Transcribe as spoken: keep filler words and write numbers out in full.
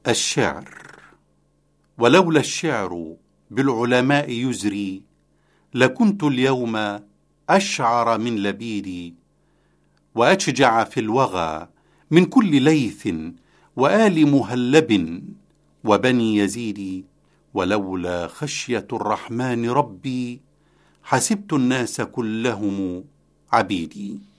الشعر. ولولا الشعر بالعلماء يزري، لكنت اليوم أشعر من لبيدي، وأشجع في الوغى من كل ليث وآل مهلب وبني يزيد. ولولا خشية الرحمن ربي، حسبت الناس كلهم عبيدي.